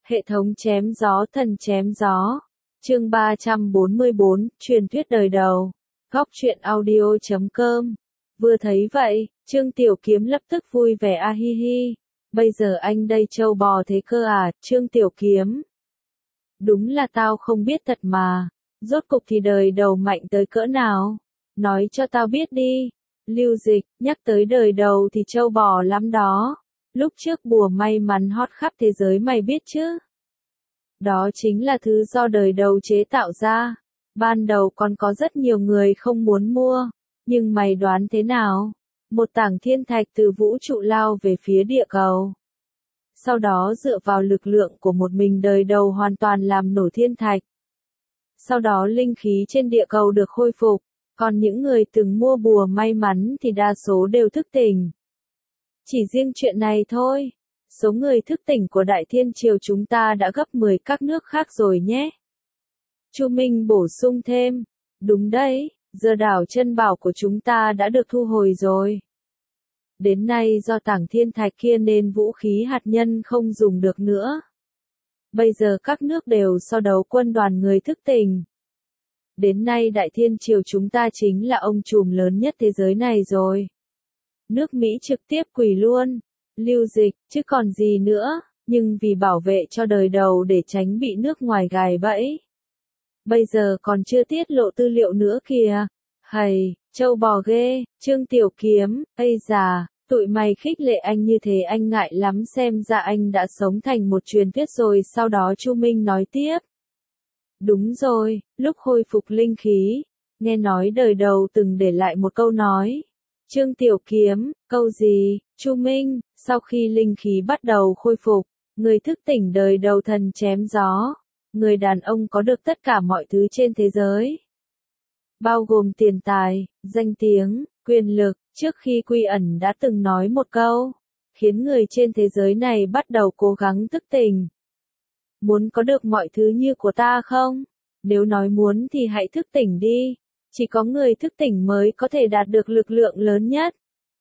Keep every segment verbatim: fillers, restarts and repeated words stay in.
Hệ thống chém gió thần chém gió. Chương ba trăm bốn mươi bốn, truyền thuyết đời đầu. Góc truyện audio chấm com. Vừa thấy vậy, Trương Tiểu Kiếm lập tức vui vẻ a hi hi. Bây giờ anh đây trâu bò thế cơ à, Trương Tiểu Kiếm. Đúng là tao không biết thật mà. Rốt cục thì đời đầu mạnh tới cỡ nào? Nói cho tao biết đi. Lưu Dịch, nhắc tới đời đầu thì trâu bò lắm đó. Lúc trước bùa may mắn hot khắp thế giới mày biết chứ? Đó chính là thứ do đời đầu chế tạo ra. Ban đầu còn có rất nhiều người không muốn mua. Nhưng mày đoán thế nào? Một tảng thiên thạch từ vũ trụ lao về phía địa cầu. Sau đó dựa vào lực lượng của một mình đời đầu hoàn toàn làm nổ thiên thạch. Sau đó linh khí trên địa cầu được khôi phục. Còn những người từng mua bùa may mắn thì đa số đều thức tỉnh. Chỉ riêng chuyện này thôi, số người thức tỉnh của Đại Thiên Triều chúng ta đã gấp mười các nước khác rồi nhé. Chu Minh bổ sung thêm, đúng đấy, giờ đảo chân bảo của chúng ta đã được thu hồi rồi. Đến nay do tảng thiên thạch kia nên vũ khí hạt nhân không dùng được nữa. Bây giờ các nước đều so đấu quân đoàn người thức tỉnh. Đến nay Đại Thiên Triều chúng ta chính là ông trùm lớn nhất thế giới này rồi. Nước Mỹ trực tiếp quỳ luôn. Lưu Dịch, chứ còn gì nữa, nhưng vì bảo vệ cho đời đầu để tránh bị nước ngoài gài bẫy. Bây giờ còn chưa tiết lộ tư liệu nữa kìa. Hầy, châu bò ghê, Trương Tiểu Kiếm, ây già, tụi mày khích lệ anh như thế anh ngại lắm xem ra anh đã sống thành một truyền thuyết rồi. Sau đó Chu Minh nói tiếp. Đúng rồi, lúc khôi phục linh khí, nghe nói đời đầu từng để lại một câu nói. Trương Tiểu Kiếm, câu gì? Chu Minh, sau khi linh khí bắt đầu khôi phục, người thức tỉnh đời đầu thần chém gió. Người đàn ông có được tất cả mọi thứ trên thế giới. Bao gồm tiền tài, danh tiếng, quyền lực. Trước khi Quy Ẩn đã từng nói một câu, khiến người trên thế giới này bắt đầu cố gắng thức tỉnh. Muốn có được mọi thứ như của ta không? Nếu nói muốn thì hãy thức tỉnh đi. Chỉ có người thức tỉnh mới có thể đạt được lực lượng lớn nhất.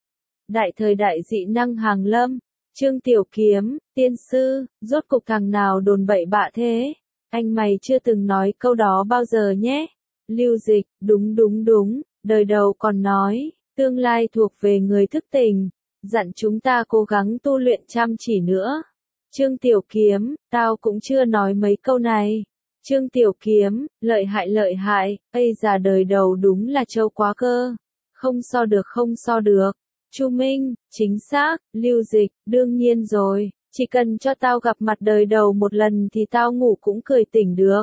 Đại thời đại dị năng hàng lâm, Trương Tiểu Kiếm, tiên sư, rốt cục thằng nào đồn bậy bạ thế? Anh mày chưa từng nói câu đó bao giờ nhé. Lưu Dịch, đúng đúng đúng, đời đầu còn nói, tương lai thuộc về người thức tỉnh, dặn chúng ta cố gắng tu luyện chăm chỉ nữa. Trương Tiểu Kiếm, tao cũng chưa nói mấy câu này. Trương Tiểu Kiếm, lợi hại lợi hại, ây già đời đầu đúng là trâu quá cơ. Không so được không so được. Chu Minh, chính xác, Lưu Dịch, đương nhiên rồi, chỉ cần cho tao gặp mặt đời đầu một lần thì tao ngủ cũng cười tỉnh được.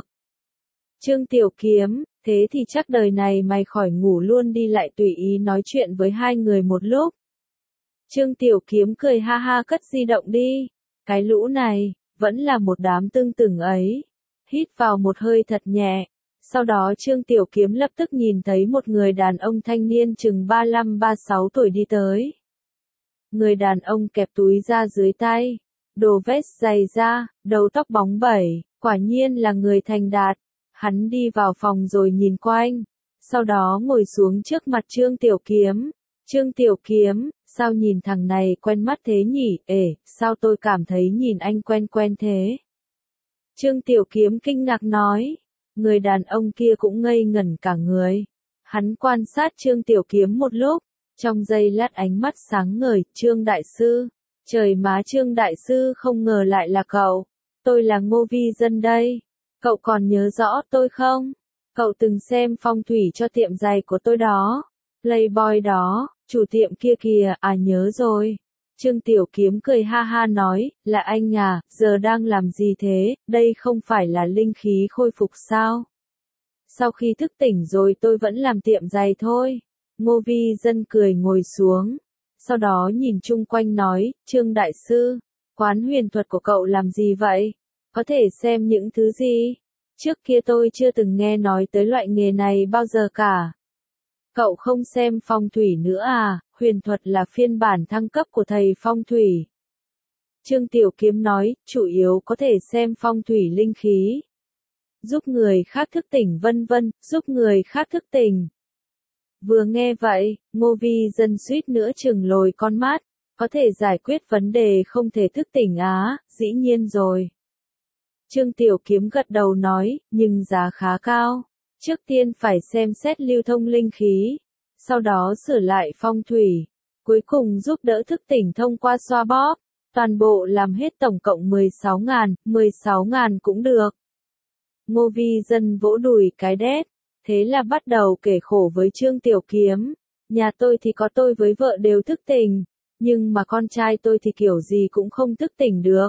Trương Tiểu Kiếm, thế thì chắc đời này mày khỏi ngủ luôn đi, lại tùy ý nói chuyện với hai người một lúc. Trương Tiểu Kiếm cười ha ha cất di động đi. Cái lũ này, vẫn là một đám tương từng ấy. Hít vào một hơi thật nhẹ. Sau đó Trương Tiểu Kiếm lập tức nhìn thấy một người đàn ông thanh niên chừng ba lăm ba sáu tuổi đi tới. Người đàn ông kẹp túi ra dưới tay, đồ vest dày da, đầu tóc bóng bẩy, quả nhiên là người thành đạt. Hắn đi vào phòng rồi nhìn quanh, sau đó ngồi xuống trước mặt Trương Tiểu Kiếm. Trương Tiểu Kiếm, sao nhìn thằng này quen mắt thế nhỉ? Ê, sao tôi cảm thấy nhìn anh quen quen thế? Trương Tiểu Kiếm kinh ngạc nói. Người đàn ông kia cũng ngây ngẩn cả người. Hắn quan sát Trương Tiểu Kiếm một lúc, trong giây lát ánh mắt sáng ngời. Trương Đại Sư, trời má, Trương Đại Sư không ngờ lại là cậu. Tôi là Ngô Vi Dân đây. Cậu còn nhớ rõ tôi không? Cậu từng xem phong thủy cho tiệm giày của tôi đó. Playboy đó, chủ tiệm kia kìa, à nhớ rồi. Trương Tiểu Kiếm cười ha ha nói, là anh à, giờ đang làm gì thế, đây không phải là linh khí khôi phục sao? Sau khi thức tỉnh rồi tôi vẫn làm tiệm giày thôi. Ngô Vi Dân cười ngồi xuống, sau đó nhìn chung quanh nói, Trương Đại Sư, quán huyền thuật của cậu làm gì vậy? Có thể xem những thứ gì? Trước kia tôi chưa từng nghe nói tới loại nghề này bao giờ cả. Cậu không xem phong thủy nữa à? Huyền thuật là phiên bản thăng cấp của thầy phong thủy. Trương Tiểu Kiếm nói, chủ yếu có thể xem phong thủy linh khí. Giúp người khác thức tỉnh vân vân, giúp người khác thức tỉnh. Vừa nghe vậy, Ngô Vi Dân suýt nữa chừng lồi con mắt. Có thể giải quyết vấn đề không thể thức tỉnh á, dĩ nhiên rồi. Trương Tiểu Kiếm gật đầu nói, nhưng giá khá cao. Trước tiên phải xem xét lưu thông linh khí, sau đó sửa lại phong thủy, cuối cùng giúp đỡ thức tỉnh thông qua xoa bóp. Toàn bộ làm hết tổng cộng mười sáu ngàn, mười sáu ngàn cũng được. Ngô Vi Dân vỗ đùi cái đét, thế là bắt đầu kể khổ với Trương Tiểu Kiếm. Nhà tôi thì có tôi với vợ đều thức tỉnh, nhưng mà con trai tôi thì kiểu gì cũng không thức tỉnh được.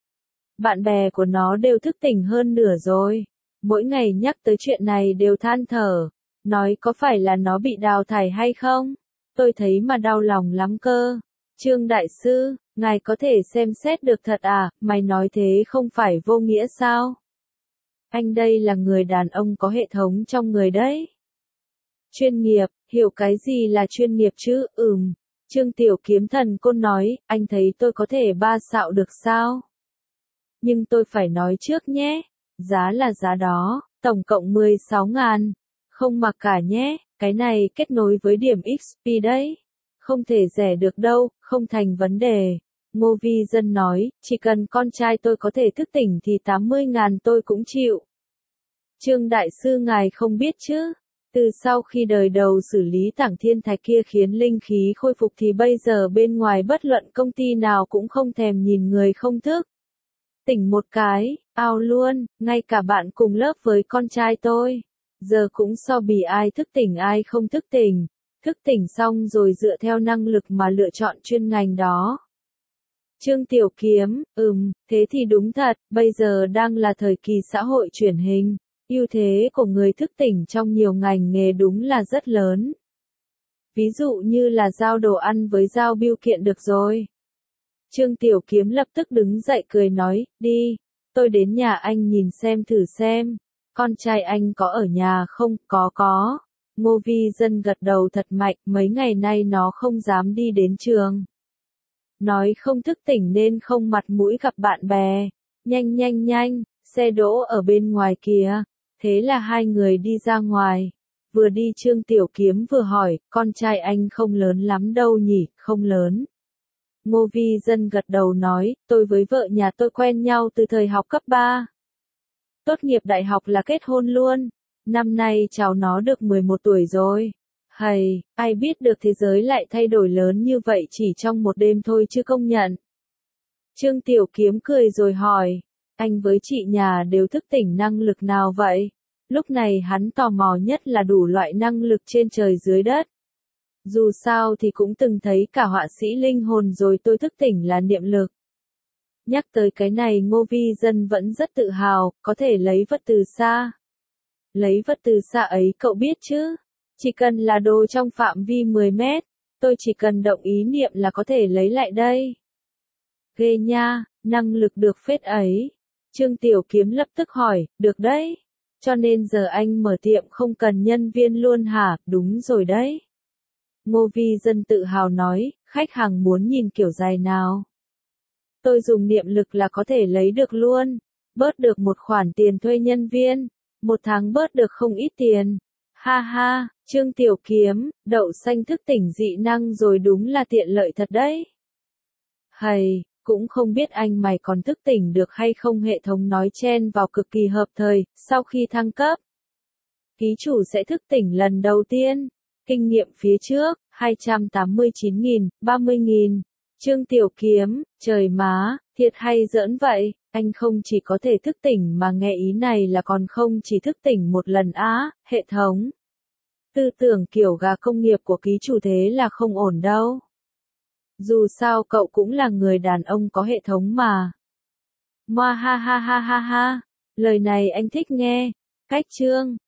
Bạn bè của nó đều thức tỉnh hơn nửa rồi. Mỗi ngày nhắc tới chuyện này đều than thở, nói có phải là nó bị đào thải hay không? Tôi thấy mà đau lòng lắm cơ. Trương Đại Sư, ngài có thể xem xét được thật à, mày nói thế không phải vô nghĩa sao? Anh đây là người đàn ông có hệ thống trong người đấy. Chuyên nghiệp, hiểu cái gì là chuyên nghiệp chứ, ừm. Trương Tiểu Kiếm thần côn nói, anh thấy tôi có thể ba xạo được sao? Nhưng tôi phải nói trước nhé, giá là giá đó, tổng cộng mười sáu ngàn, không mặc cả nhé, cái này kết nối với điểm ích pê đấy, không thể rẻ được đâu, không thành vấn đề. Ngô Vi Dân nói, chỉ cần con trai tôi có thể thức tỉnh thì tám mươi ngàn tôi cũng chịu. Trương Đại Sư ngài không biết chứ, từ sau khi đời đầu xử lý tảng thiên thạch kia khiến linh khí khôi phục thì bây giờ bên ngoài bất luận công ty nào cũng không thèm nhìn người không thức. Tỉnh một cái, ao luôn, ngay cả bạn cùng lớp với con trai tôi. Giờ cũng so bì ai thức tỉnh ai không thức tỉnh. Thức tỉnh xong rồi dựa theo năng lực mà lựa chọn chuyên ngành đó. Trương Tiểu Kiếm, ừm, thế thì đúng thật, bây giờ đang là thời kỳ xã hội chuyển hình. Ưu thế của người thức tỉnh trong nhiều ngành nghề đúng là rất lớn. Ví dụ như là giao đồ ăn với giao bưu kiện được rồi. Trương Tiểu Kiếm lập tức đứng dậy cười nói, đi, tôi đến nhà anh nhìn xem thử xem, con trai anh có ở nhà không, có có. Ngô Vi Dân gật đầu thật mạnh, mấy ngày nay nó không dám đi đến trường. Nói không thức tỉnh nên không mặt mũi gặp bạn bè, nhanh nhanh nhanh, xe đỗ ở bên ngoài kìa, thế là hai người đi ra ngoài. Vừa đi Trương Tiểu Kiếm vừa hỏi, con trai anh không lớn lắm đâu nhỉ, không lớn. Ngô Vi Dân gật đầu nói, tôi với vợ nhà tôi quen nhau từ thời học cấp ba. Tốt nghiệp đại học là kết hôn luôn. Năm nay cháu nó được mười một tuổi rồi. Hầy, ai biết được thế giới lại thay đổi lớn như vậy chỉ trong một đêm thôi chứ công nhận. Trương Tiểu Kiếm cười rồi hỏi, anh với chị nhà đều thức tỉnh năng lực nào vậy? Lúc này hắn tò mò nhất là đủ loại năng lực trên trời dưới đất. Dù sao thì cũng từng thấy cả họa sĩ linh hồn rồi, tôi thức tỉnh là niệm lực. Nhắc tới cái này Ngô Vi Dân vẫn rất tự hào, có thể lấy vật từ xa. Lấy vật từ xa ấy cậu biết chứ? Chỉ cần là đồ trong phạm vi mười mét, tôi chỉ cần động ý niệm là có thể lấy lại đây. Ghê nha, năng lực được phết ấy. Trương Tiểu Kiếm lập tức hỏi, được đấy. Cho nên giờ anh mở tiệm không cần nhân viên luôn hả? Đúng rồi đấy. Ngô Vi Dân tự hào nói, khách hàng muốn nhìn kiểu dài nào? Tôi dùng niệm lực là có thể lấy được luôn, bớt được một khoản tiền thuê nhân viên, một tháng bớt được không ít tiền. Ha ha, Trương Tiểu Kiếm, đậu xanh thức tỉnh dị năng rồi đúng là tiện lợi thật đấy. Hầy, cũng không biết anh mày còn thức tỉnh được hay không, hệ thống nói chen vào cực kỳ hợp thời, sau khi thăng cấp. Ký chủ sẽ thức tỉnh lần đầu tiên. Kinh nghiệm phía trước, hai trăm tám mươi chín nghìn, ba mươi nghìn. Trương Tiểu Kiếm, trời má, thiệt hay giỡn vậy, anh không chỉ có thể thức tỉnh mà nghe ý này là còn không chỉ thức tỉnh một lần á, hệ thống. Tư tưởng kiểu gà công nghiệp của ký chủ thế là không ổn đâu. Dù sao cậu cũng là người đàn ông có hệ thống mà. Moa ha ha ha ha ha, lời này anh thích nghe. Cách chương.